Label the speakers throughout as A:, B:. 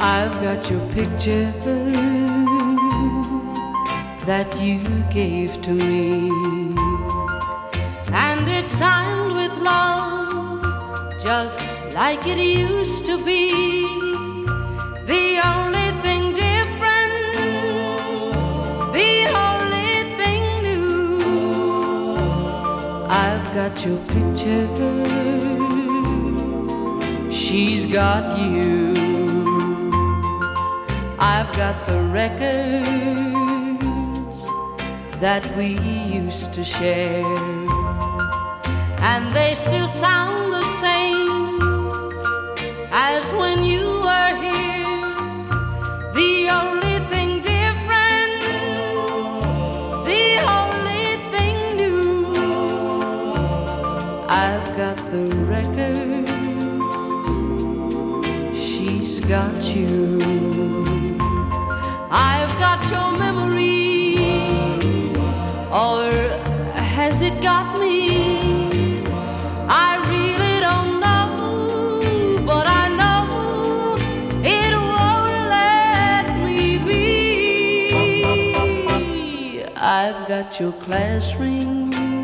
A: I've got your picture that you gave to me, and it's signed with love, just like it used to be. The only thing different, the only thing new, I've got your picture, she's got you. I've got the records that we used to share, and they still sound the same as when you were here. The only thing different, the only thing new, I've got the records, she's got you. I've got your memory, or has it got me? I really don't know, but I know it won't let me be. I've got your class ring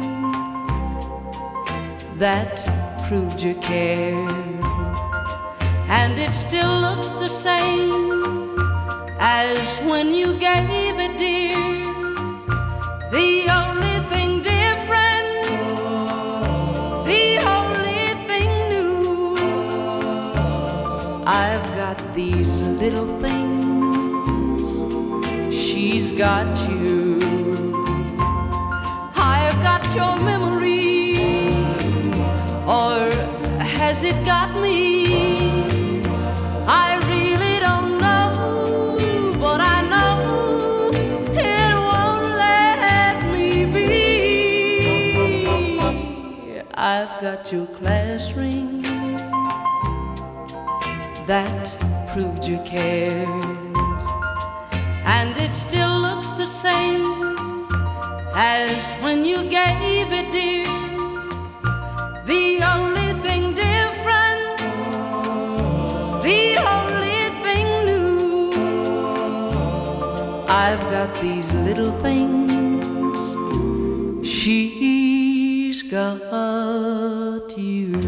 A: that proved you cared, and it still looks the same as when you gave it, dear. The only thing different, the only thing new, I've got these little things, she's got you. I've got your memory, or has it got me? I really don't know, but I know it won't let me be. I've got your class ring that proved you cared, and it still looks the same as when you gave it, dear. The only thing different, the only thing new, I've got these little things, she's got you.